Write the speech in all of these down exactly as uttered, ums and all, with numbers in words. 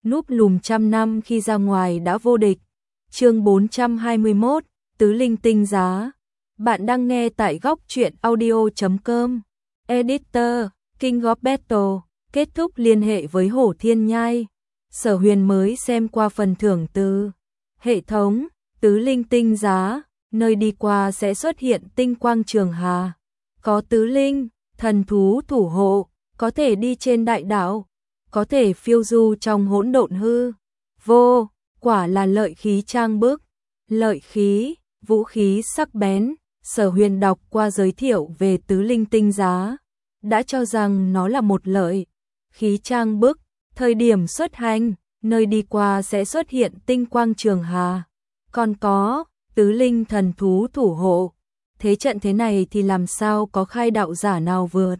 núp lùm trăm năm khi ra ngoài đã vô địch. Chương bốn trăm hai mươi mốt, Tứ Linh Tinh Giá. Bạn đang nghe tại góc truyện audio chấm com. Editor, King of Battle. Kết thúc liên hệ với Hổ Thiên Nhai. Sở Huyền mới xem qua phần thưởng từ hệ thống Tứ Linh Tinh Giá, nơi đi qua sẽ xuất hiện tinh quang trường hà. Có tứ linh, thần thú thủ hộ, có thể đi trên đại đạo, có thể phiêu du trong hỗn độn hư vô, quả là lợi khí trang bức. Lợi khí, vũ khí sắc bén. Sở Huyền đọc qua giới thiệu về Tứ Linh Tinh Giá, đã cho rằng nó là một lợi khí trang bức. Thời điểm xuất hành, nơi đi qua sẽ xuất hiện tinh quang trường hà. Còn có tứ linh thần thú thủ hộ. Thế trận thế này thì làm sao có khai đạo giả nào vượt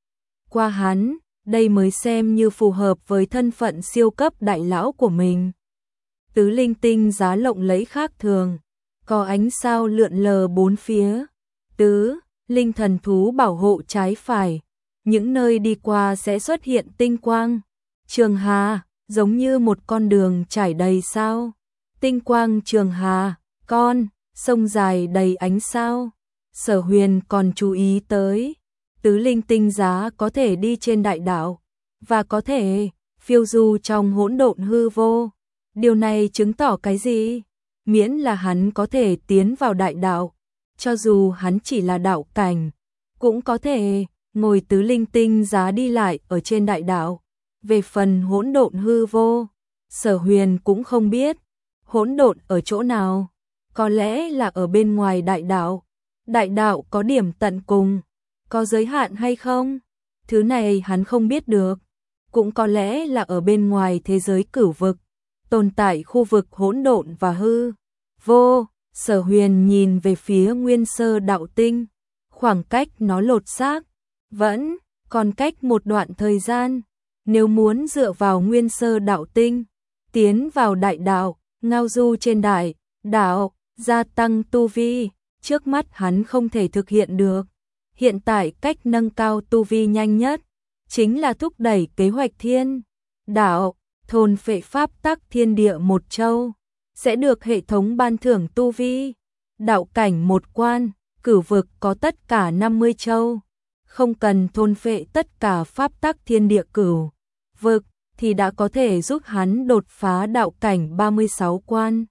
qua hắn, đây mới xem như phù hợp với thân phận siêu cấp đại lão của mình. Tứ Linh Tinh Giá lộng lẫy khác thường, có ánh sao lượn lờ bốn phía. Tứ linh thần thú bảo hộ trái phải, những nơi đi qua sẽ xuất hiện tinh quang trường hà, giống như một con đường trải đầy sao. Tinh quang trường hà, con sông dài đầy ánh sao. Sở Huyền còn chú ý tới Tứ Linh Tinh Giá có thể đi trên đại đạo và có thể phiêu du trong hỗn độn hư vô. Điều này chứng tỏ cái gì? Miễn là hắn có thể tiến vào đại đạo, cho dù hắn chỉ là đạo cảnh, cũng có thể ngồi Tứ Linh Tinh Giá đi lại ở trên đại đạo. Về phần hỗn độn hư vô, Sở Huyền cũng không biết hỗn độn ở chỗ nào, có lẽ là ở bên ngoài đại đạo. Đại đạo có điểm tận cùng, có giới hạn hay không? Thứ này hắn không biết được. Cũng có lẽ là ở bên ngoài thế giới cửu vực, tồn tại khu vực hỗn độn và hư vô. Sở Huyền nhìn về phía Nguyên Sơ Đạo Tinh, khoảng cách nó lột xác vẫn còn cách một đoạn thời gian. Nếu muốn dựa vào Nguyên Sơ Đạo Tinh tiến vào đại đạo, ngao du trên đại đạo, gia tăng tu vi, trước mắt hắn không thể thực hiện được. Hiện tại cách nâng cao tu vi nhanh nhất chính là thúc đẩy kế hoạch thiên đạo, thôn phệ pháp tắc thiên địa một châu, sẽ được hệ thống ban thưởng tu vi. Đạo cảnh một quan, cửu vực có tất cả năm mươi châu, không cần thôn phệ tất cả pháp tắc thiên địa cửu vực thì đã có thể giúp hắn đột phá đạo cảnh ba mươi sáu quan.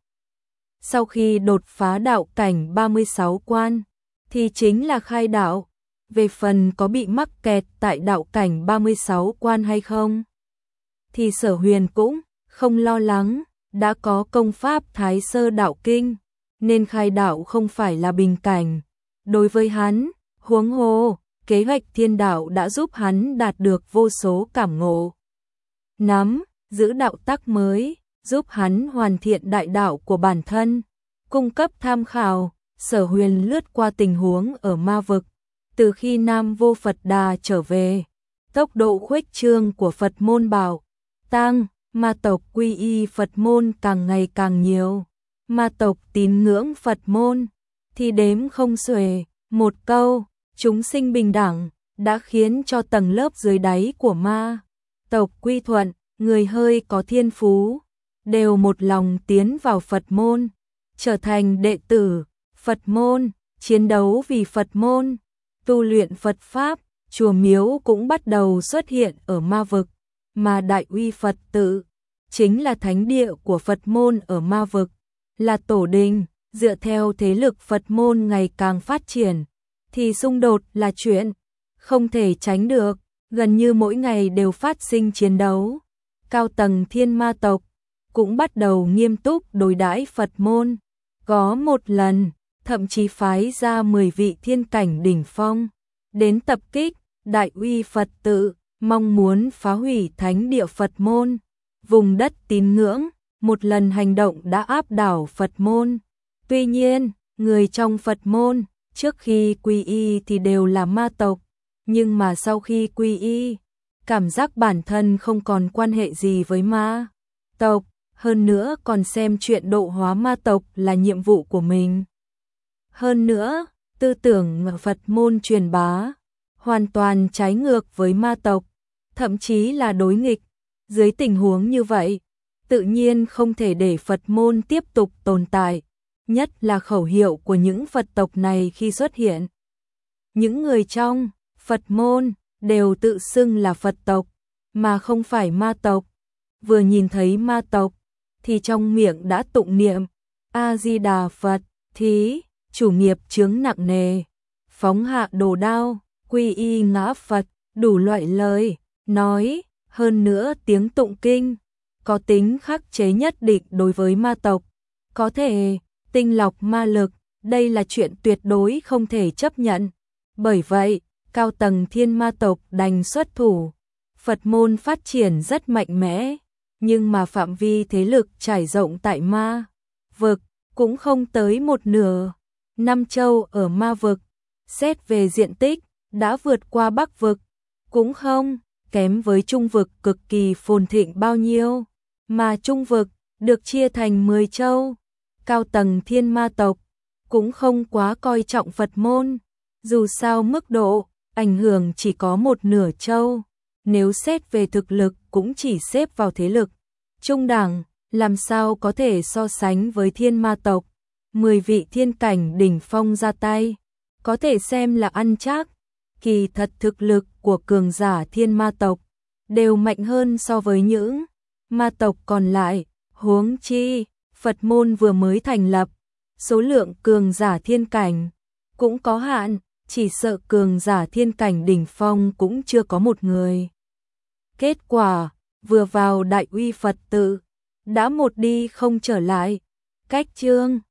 Sau khi đột phá đạo cảnh ba mươi sáu quan thì chính là khai đạo. Về phần có bị mắc kẹt tại đạo cảnh ba mươi sáu quan hay không thì Sở Huyền cũng không lo lắng, đã có công pháp Thái Sơ Đạo Kinh nên khai đạo không phải là bình cảnh đối với hắn. Huống hồ kế hoạch thiên đạo đã giúp hắn đạt được vô số cảm ngộ, nắm giữ đạo tắc mới, giúp hắn hoàn thiện đại đạo của bản thân, cung cấp tham khảo. Sở Huyền lướt qua tình huống ở ma vực. Từ khi Nam Vô Phật Đà trở về, tốc độ khuếch trương của Phật môn bảo tăng, ma tộc quy y Phật môn càng ngày càng nhiều, ma tộc tín ngưỡng Phật môn thì đếm không xuể. Một câu chúng sinh bình đẳng đã khiến cho tầng lớp dưới đáy của ma tộc quy thuận, người hơi có thiên phú đều một lòng tiến vào Phật môn, trở thành đệ tử Phật môn, chiến đấu vì Phật môn, tu luyện Phật Pháp. Chùa miếu cũng bắt đầu xuất hiện ở ma vực, mà Đại Uy Phật tự chính là thánh địa của Phật môn ở ma vực, là tổ đình. Dựa theo thế lực Phật môn ngày càng phát triển thì xung đột là chuyện không thể tránh được, gần như mỗi ngày đều phát sinh chiến đấu. Cao tầng thiên ma tộc cũng bắt đầu nghiêm túc đối đãi Phật môn, có một lần thậm chí phái ra mười vị thiên cảnh đỉnh phong đến tập kích Đại Uy Phật tự, mong muốn phá hủy thánh địa Phật môn, vùng đất tín ngưỡng. Một lần hành động đã áp đảo Phật môn. Tuy nhiên, người trong Phật môn trước khi quy y thì đều là ma tộc, nhưng mà sau khi quy y, cảm giác bản thân không còn quan hệ gì với ma tộc, hơn nữa còn xem chuyện độ hóa ma tộc là nhiệm vụ của mình. Hơn nữa, tư tưởng Phật môn truyền bá hoàn toàn trái ngược với ma tộc, thậm chí là đối nghịch. Dưới tình huống như vậy, tự nhiên không thể để Phật môn tiếp tục tồn tại, nhất là khẩu hiệu của những Phật tộc này khi xuất hiện. Những người trong Phật môn đều tự xưng là Phật tộc, mà không phải ma tộc. Vừa nhìn thấy ma tộc, thì trong miệng đã tụng niệm A-di-đà Phật, thí, chủ nghiệp chướng nặng nề, phóng hạ đồ đao, quy y ngã Phật, đủ loại lời, nói, hơn nữa tiếng tụng kinh, có tính khắc chế nhất định đối với ma tộc, có thể tinh lọc ma lực, đây là chuyện tuyệt đối không thể chấp nhận. Bởi vậy, cao tầng thiên ma tộc đành xuất thủ. Phật môn phát triển rất mạnh mẽ, nhưng mà phạm vi thế lực trải rộng tại ma vực cũng không tới một nửa. Năm châu ở ma vực, xét về diện tích, đã vượt qua Bắc vực, cũng không kém với Trung vực cực kỳ phồn thịnh bao nhiêu, mà Trung vực được chia thành mười châu. Cao tầng thiên ma tộc cũng không quá coi trọng Phật môn, dù sao mức độ ảnh hưởng chỉ có một nửa châu, nếu xét về thực lực cũng chỉ xếp vào thế lực trung đẳng, làm sao có thể so sánh với thiên ma tộc. Mười vị thiên cảnh đỉnh phong ra tay, có thể xem là ăn chắc. Kỳ thật thực lực của cường giả thiên ma tộc đều mạnh hơn so với những ma tộc còn lại, huống chi Phật môn vừa mới thành lập, số lượng cường giả thiên cảnh cũng có hạn, chỉ sợ cường giả thiên cảnh đỉnh phong cũng chưa có một người. Kết quả, vừa vào Đại Uy Phật tự, đã một đi không trở lại. Cách chương